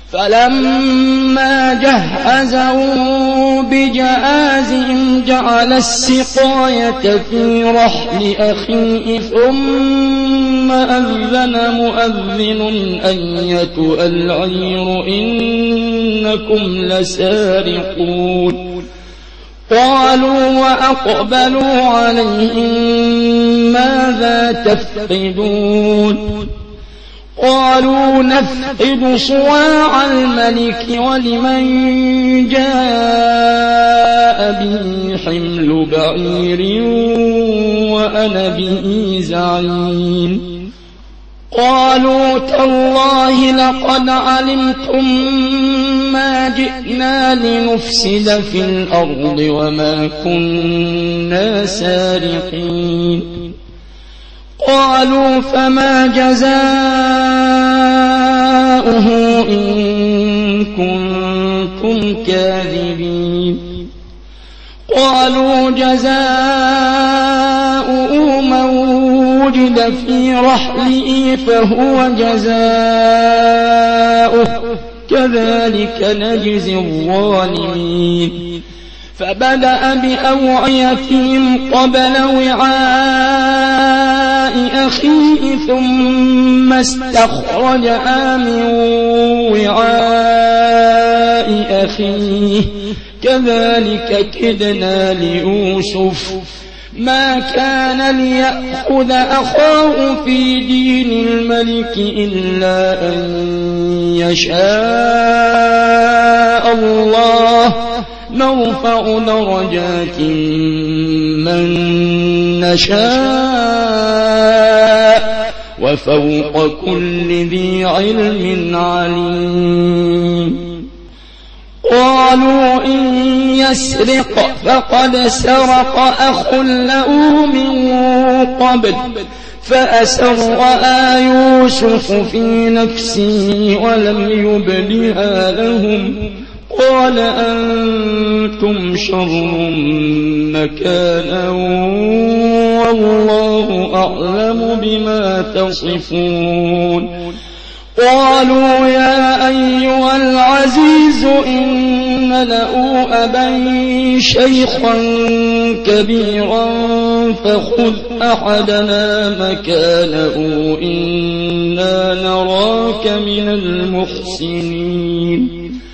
فلما جهزوا بجهازهم جعل السقاية في رحل أخيه ثم أذن مؤذن أيتها العير إنكم لسارقون قالوا وأقبلوا عليهم ماذا تفقدون قالوا نفقد صواع الملك ولمن جاء به حمل بعير وأنا به زعيم قالوا تالله لقد علمتم ما جئنا لنفسد في الأرض وما كنا سارقين قالوا فما جزاؤه إن كنتم كاذبين قالوا جزاؤه من وجد في رحله فهو جزاؤه كذلك نجزي الظالمين فبدأ بأوعيتهم قبل وعاء أخيه ثم استخرجها من وعاء أخيه كذلك كدنا ليوسف ما كان ليأخذ أخاه في دين الملك إلا أن يشاء الله نرفع درجات من نشاء وفوق كل ذي علم عليم قالوا إن يسرق فقد سرق أخ له من قبل فأسرها يوسف في نفسه ولم يبدها لهم قال أنتم شر مكانا والله أعلم بما تصفون قالوا يا أيها العزيز إن له أبا شيخا كبيرا فخذ أحدنا مكانه إنا نراك من المحسنين